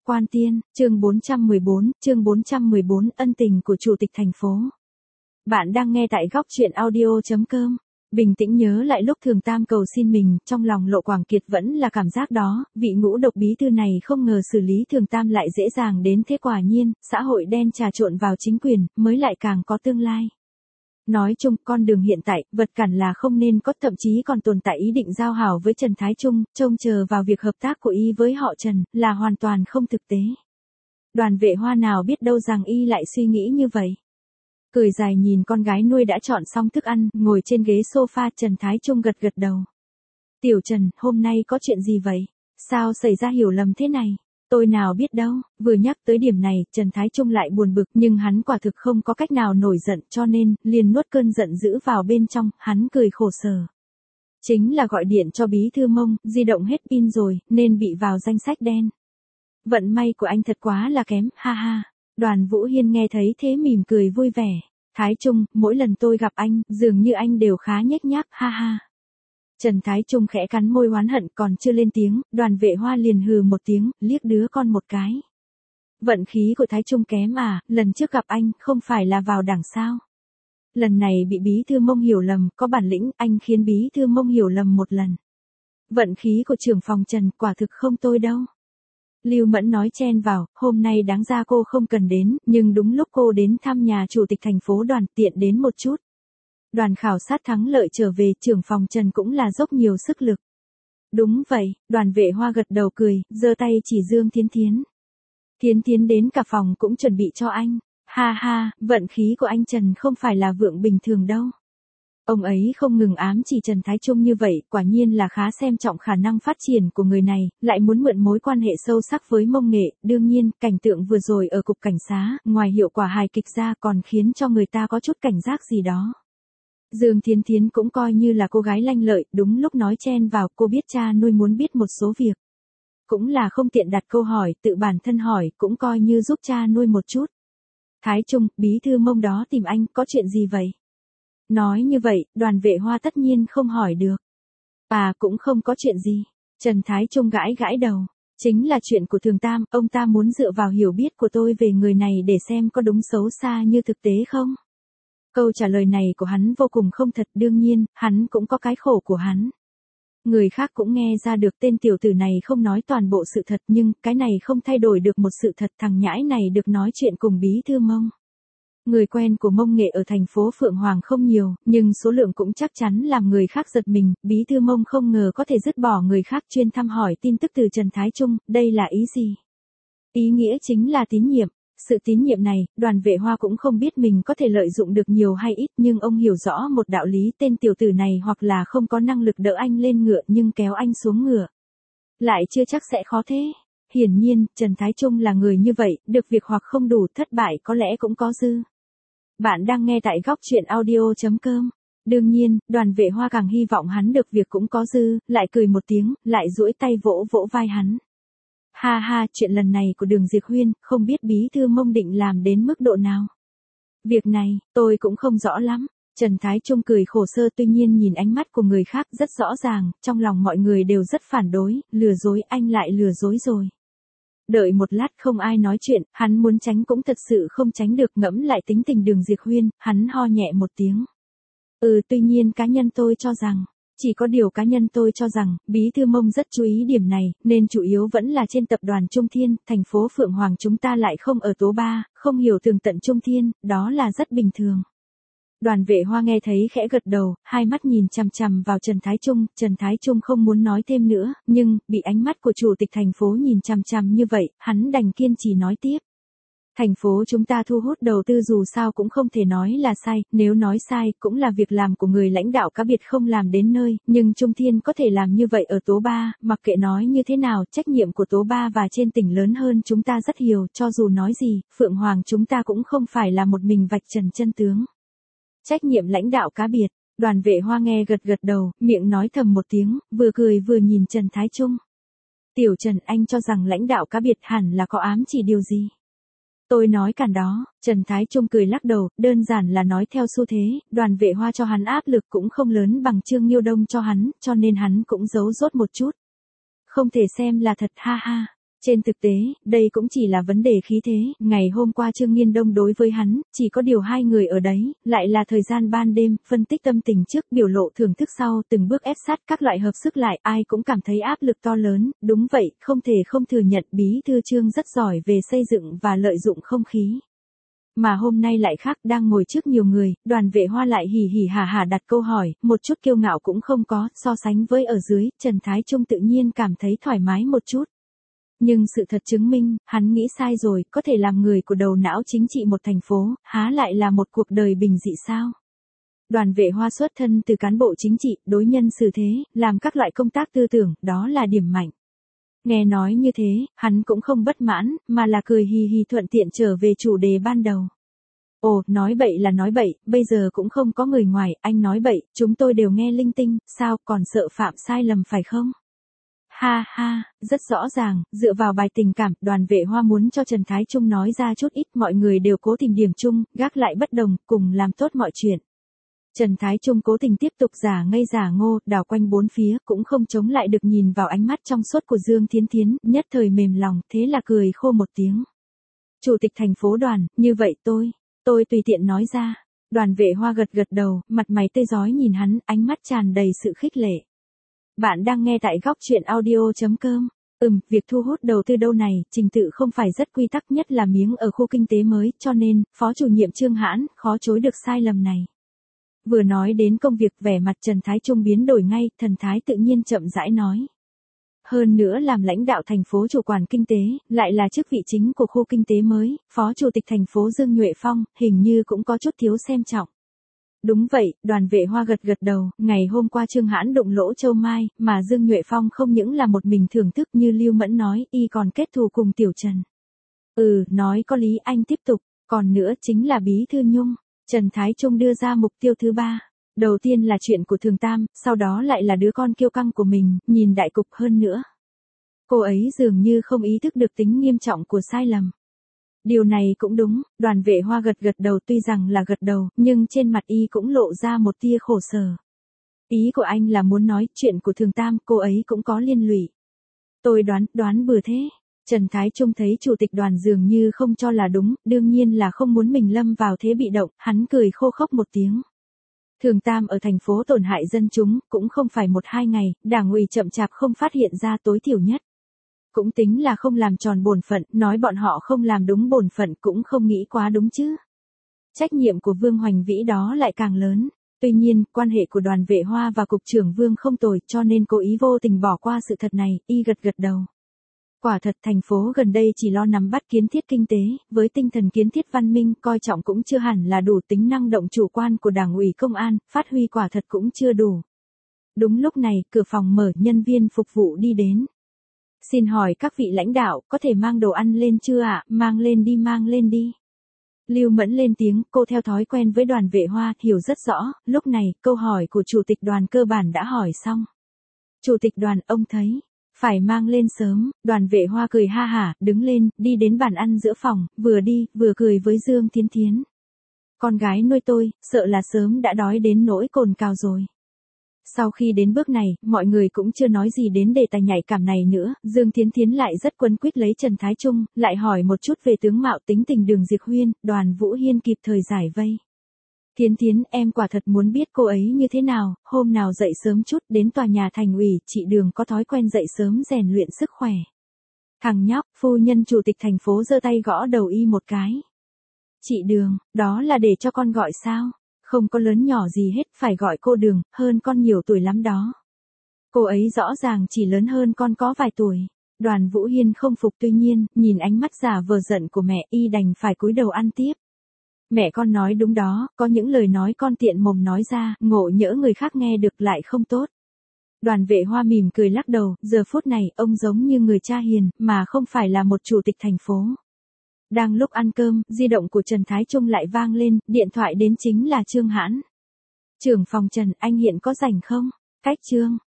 Quan Tiên, chương 414, ân tình của chủ tịch thành phố. Bạn đang nghe tại góc truyện audio.com. Bình tĩnh nhớ lại lúc Thường Tam cầu xin mình, trong lòng Lộ Quảng Kiệt vẫn là cảm giác đó, vị ngũ độc bí thư này không ngờ xử lý Thường Tam lại dễ dàng đến thế, quả nhiên, xã hội đen trà trộn vào chính quyền, mới lại càng có tương lai. Nói chung, con đường hiện tại, vật cản là không nên có, thậm chí còn tồn tại ý định giao hảo với Trần Thái Trung, trông chờ vào việc hợp tác của y với họ Trần, là hoàn toàn không thực tế. Đoàn Vệ Hoa nào biết đâu rằng y lại suy nghĩ như vậy. Cười dài nhìn con gái nuôi đã chọn xong thức ăn, ngồi trên ghế sofa, Trần Thái Trung gật gật đầu. Tiểu Trần, hôm nay có chuyện gì vậy? Sao xảy ra hiểu lầm thế này? Tôi nào biết đâu, vừa nhắc tới điểm này, Trần Thái Trung lại buồn bực, nhưng hắn quả thực không có cách nào nổi giận, cho nên, liền nuốt cơn giận dữ vào bên trong, hắn cười khổ sở. Chính là gọi điện cho bí thư Mông, di động hết pin rồi, nên bị vào danh sách đen. Vận may của anh thật quá là kém, ha ha. Đoàn Vũ Hiên nghe thấy thế mỉm cười vui vẻ. Thái Trung, mỗi lần tôi gặp anh, dường như anh đều khá nhếch nhác, ha ha. Trần Thái Trung khẽ cắn môi oán hận, còn chưa lên tiếng, Đoàn Vệ Hoa liền hừ một tiếng, liếc đứa con một cái. Vận khí của Thái Trung kém à, lần trước gặp anh, không phải là vào đảng sao? Lần này bị bí thư Mông hiểu lầm, có bản lĩnh, anh khiến bí thư Mông hiểu lầm một lần. Vận khí của trưởng phòng Trần quả thực không tồi đâu. Lưu Mẫn nói chen vào, hôm nay đáng ra cô không cần đến, nhưng đúng lúc cô đến thăm nhà chủ tịch thành phố Đoàn, tiện đến một chút. Đoàn khảo sát thắng lợi trở về, trưởng phòng Trần cũng là dốc nhiều sức lực. Đúng vậy, Đoàn Vệ Hoa gật đầu cười, giơ tay chỉ Dương Thiến Thiến. Thiến Thiến đến cả phòng cũng chuẩn bị cho anh. Ha ha, vận khí của anh Trần không phải là vượng bình thường đâu. Ông ấy không ngừng ám chỉ Trần Thái Trung như vậy, quả nhiên là khá xem trọng khả năng phát triển của người này, lại muốn mượn mối quan hệ sâu sắc với Mông Nghệ. Đương nhiên, cảnh tượng vừa rồi ở cục cảnh xá, ngoài hiệu quả hài kịch ra còn khiến cho người ta có chút cảnh giác gì đó. Dương Thiến Thiến cũng coi như là cô gái lanh lợi, đúng lúc nói chen vào, cô biết cha nuôi muốn biết một số việc. Cũng là không tiện đặt câu hỏi, tự bản thân hỏi, cũng coi như giúp cha nuôi một chút. Thái Trung, bí thư Mông đó tìm anh, có chuyện gì vậy? Nói như vậy, Đoàn Vệ Hoa tất nhiên không hỏi được. À, cũng không có chuyện gì. Trần Thái Trung gãi gãi đầu. Chính là chuyện của Thường Tam, ông ta muốn dựa vào hiểu biết của tôi về người này để xem có đúng xấu xa như thực tế không? Câu trả lời này của hắn vô cùng không thật, đương nhiên, hắn cũng có cái khổ của hắn. Người khác cũng nghe ra được tên tiểu tử này không nói toàn bộ sự thật, nhưng cái này không thay đổi được một sự thật, thằng nhãi này được nói chuyện cùng bí thư Mông. Người quen của Mông Nghệ ở thành phố Phượng Hoàng không nhiều, nhưng số lượng cũng chắc chắn làm người khác giật mình, bí thư Mông không ngờ có thể dứt bỏ người khác chuyên thăm hỏi tin tức từ Trần Thái Trung, đây là ý gì? Ý nghĩa chính là tín nhiệm. Sự tín nhiệm này, Đoàn Vệ Hoa cũng không biết mình có thể lợi dụng được nhiều hay ít, nhưng ông hiểu rõ một đạo lý, tên tiểu tử này hoặc là không có năng lực đỡ anh lên ngựa nhưng kéo anh xuống ngựa lại chưa chắc sẽ khó thế. Hiển nhiên, Trần Thái Trung là người như vậy, được việc hoặc không đủ, thất bại có lẽ cũng có dư. Bạn đang nghe tại góc truyện audio.com. Đương nhiên, Đoàn Vệ Hoa càng hy vọng hắn được việc cũng có dư, lại cười một tiếng, lại duỗi tay vỗ vỗ vai hắn. Ha ha, chuyện lần này của Đường Diệp Huyên, không biết bí thư Mông định làm đến mức độ nào. Việc này, tôi cũng không rõ lắm. Trần Thái Trung cười khổ sơ, tuy nhiên nhìn ánh mắt của người khác rất rõ ràng, trong lòng mọi người đều rất phản đối, lừa dối, anh lại lừa dối rồi. Đợi một lát không ai nói chuyện, hắn muốn tránh cũng thật sự không tránh được, ngẫm lại tính tình Đường Diệp Huyên, hắn ho nhẹ một tiếng. Tuy nhiên cá nhân tôi cho rằng, chỉ có điều cá nhân tôi cho rằng, bí thư Mông rất chú ý điểm này, nên chủ yếu vẫn là trên tập đoàn Trung Thiên, thành phố Phượng Hoàng chúng ta lại không ở tố 3, không hiểu tường tận Trung Thiên, đó là rất bình thường. Đoàn Vệ Hoa nghe thấy khẽ gật đầu, hai mắt nhìn chằm chằm vào Trần Thái Trung không muốn nói thêm nữa, nhưng, bị ánh mắt của chủ tịch thành phố nhìn chằm chằm như vậy, hắn đành kiên trì nói tiếp. Thành phố chúng ta thu hút đầu tư dù sao cũng không thể nói là sai, nếu nói sai, cũng là việc làm của người lãnh đạo cá biệt không làm đến nơi, nhưng Trung Thiên có thể làm như vậy ở tố 3, mặc kệ nói như thế nào, trách nhiệm của tố 3 và trên tỉnh lớn hơn chúng ta rất nhiều, cho dù nói gì, Phượng Hoàng chúng ta cũng không phải là một mình vạch trần chân tướng. Trách nhiệm lãnh đạo cá biệt, Đoàn Vệ Hoa nghe gật gật đầu, miệng nói thầm một tiếng, vừa cười vừa nhìn Trần Thái Trung. Tiểu Trần, anh cho rằng lãnh đạo cá biệt hẳn là có ám chỉ điều gì? Tôi nói cản đó, Trần Thái Trung cười lắc đầu, đơn giản là nói theo xu thế, Đoàn Vệ Hoa cho hắn áp lực cũng không lớn bằng Trương Nhiêu Đông cho hắn, cho nên hắn cũng giấu rốt một chút. Không thể xem là thật, ha ha. Trên thực tế, đây cũng chỉ là vấn đề khí thế, ngày hôm qua Trương Nghiên Đông đối với hắn, chỉ có điều hai người ở đấy, lại là thời gian ban đêm, phân tích tâm tình trước, biểu lộ thưởng thức sau, từng bước ép sát các loại hợp sức lại, ai cũng cảm thấy áp lực to lớn, đúng vậy, không thể không thừa nhận bí thư Trương rất giỏi về xây dựng và lợi dụng không khí. Mà hôm nay lại khác, đang ngồi trước nhiều người, Đoàn Vệ Hoa lại hì hì hả hả đặt câu hỏi, một chút kiêu ngạo cũng không có, so sánh với ở dưới, Trần Thái Trung tự nhiên cảm thấy thoải mái một chút. Nhưng sự thật chứng minh, hắn nghĩ sai rồi, có thể làm người của đầu não chính trị một thành phố, há lại là một cuộc đời bình dị sao? Đoàn Vệ Hoa xuất thân từ cán bộ chính trị, đối nhân xử thế, làm các loại công tác tư tưởng, đó là điểm mạnh. Nghe nói như thế, hắn cũng không bất mãn, mà là cười hì hì thuận tiện trở về chủ đề ban đầu. Ồ, nói bậy là nói bậy, bây giờ cũng không có người ngoài, anh nói bậy, chúng tôi đều nghe linh tinh, sao còn sợ phạm sai lầm phải không? Ha ha, rất rõ ràng, dựa vào bài tình cảm, Đoàn Vệ Hoa muốn cho Trần Thái Trung nói ra chút ít, mọi người đều cố tìm điểm chung, gác lại bất đồng, cùng làm tốt mọi chuyện. Trần Thái Trung cố tình tiếp tục giả ngây giả ngô, đảo quanh bốn phía, cũng không chống lại được nhìn vào ánh mắt trong suốt của Dương Thiến Thiến, nhất thời mềm lòng, thế là cười khô một tiếng. Chủ tịch thành phố Đoàn, như vậy tôi tùy tiện nói ra. Đoàn Vệ Hoa gật gật đầu, mặt mày tươi rói nhìn hắn, ánh mắt tràn đầy sự khích lệ. Bạn đang nghe tại góc truyện audio.com. Việc thu hút đầu tư đâu này, trình tự không phải rất quy tắc, nhất là miếng ở khu kinh tế mới, cho nên, Phó chủ nhiệm Trương Hãn, khó chối được sai lầm này. Vừa nói đến công việc, vẻ mặt Trần Thái Trung biến đổi ngay, thần thái tự nhiên chậm rãi nói. Hơn nữa làm lãnh đạo thành phố chủ quản kinh tế, lại là chức vị chính của khu kinh tế mới, Phó Chủ tịch thành phố Dương Nhuệ Phong, hình như cũng có chút thiếu xem trọng. Đúng vậy, Đoàn Vệ Hoa gật gật đầu, ngày hôm qua Trương Hãn đụng lỗ châu mai, mà Dương Nhuệ Phong không những là một mình thưởng thức như Lưu Mẫn nói, y còn kết thù cùng Tiểu Trần. Nói có lý, anh tiếp tục, còn nữa chính là Bí thư Nhung. Trần Thái Trung đưa ra mục tiêu thứ 3. Đầu tiên là chuyện của Thường Tam, sau đó lại là đứa con kiêu căng của mình, nhìn đại cục hơn nữa. Cô ấy dường như không ý thức được tính nghiêm trọng của sai lầm. Điều này cũng đúng, Đoàn Vệ Hoa gật gật đầu, tuy rằng là gật đầu, nhưng trên mặt y cũng lộ ra một tia khổ sở. Ý của anh là muốn nói chuyện của Thường Tam, cô ấy cũng có liên lụy. Tôi đoán bừa thế. Trần Thái Trung thấy chủ tịch Đoàn dường như không cho là đúng, đương nhiên là không muốn mình lâm vào thế bị động, hắn cười khô khốc một tiếng. Thường Tam ở thành phố tổn hại dân chúng, cũng không phải 1-2 ngày, Đảng ủy chậm chạp không phát hiện ra, tối thiểu nhất. Cũng tính là không làm tròn bổn phận, nói bọn họ không làm đúng bổn phận cũng không nghĩ quá đúng chứ. Trách nhiệm của Vương Hoành Vĩ đó lại càng lớn. Tuy nhiên, quan hệ của Đoàn Vệ Hoa và Cục trưởng Vương không tồi, cho nên cố ý vô tình bỏ qua sự thật này, y gật gật đầu. Quả thật thành phố gần đây chỉ lo nắm bắt kiến thiết kinh tế, với tinh thần kiến thiết văn minh, coi trọng cũng chưa hẳn là đủ, tính năng động chủ quan của Đảng ủy công an, phát huy quả thật cũng chưa đủ. Đúng lúc này, cửa phòng mở, nhân viên phục vụ đi đến. Xin hỏi các vị lãnh đạo, có thể mang đồ ăn lên chưa ạ? Mang lên đi. Lưu Mẫn lên tiếng, cô theo thói quen với Đoàn Vệ Hoa, hiểu rất rõ, lúc này, câu hỏi của Chủ tịch Đoàn cơ bản đã hỏi xong. Chủ tịch Đoàn, ông thấy phải mang lên sớm. Đoàn Vệ Hoa cười ha hả, đứng lên, đi đến bàn ăn giữa phòng, vừa đi, vừa cười với Dương Thiến Thiến. Con gái nuôi tôi, sợ là sớm đã đói đến nỗi cồn cào rồi. Sau khi đến bước này, mọi người cũng chưa nói gì đến đề tài nhạy cảm này nữa, Dương Thiến Thiến lại rất quấn quýt lấy Trần Thái Trung, lại hỏi một chút về tướng mạo tính tình Đường Diệp Huyên, Đoàn Vũ Hiên kịp thời giải vây. Thiến Thiến, em quả thật muốn biết cô ấy như thế nào, hôm nào dậy sớm chút, đến tòa nhà thành ủy, chị Đường có thói quen dậy sớm rèn luyện sức khỏe. Thằng nhóc, phu nhân chủ tịch thành phố giơ tay gõ đầu y một cái. Chị Đường, đó là để cho con gọi sao? Không có lớn nhỏ gì hết, phải gọi cô Đường, hơn con nhiều tuổi lắm đó. Cô ấy rõ ràng chỉ lớn hơn con có vài tuổi. Đoàn Vũ Hiên không phục, tuy nhiên, nhìn ánh mắt giả vờ giận của mẹ, y đành phải cúi đầu ăn tiếp. Mẹ con nói đúng đó, có những lời nói con tiện mồm nói ra, ngộ nhỡ người khác nghe được lại không tốt. Đoàn Vệ Hoa mỉm cười lắc đầu, giờ phút này, ông giống như người cha hiền, mà không phải là một chủ tịch thành phố. Đang lúc ăn cơm, di động của Trần Thái Trung lại vang lên, điện thoại đến chính là Trương Hãn. Trưởng phòng Trần, anh hiện có rảnh không? Cách Trương,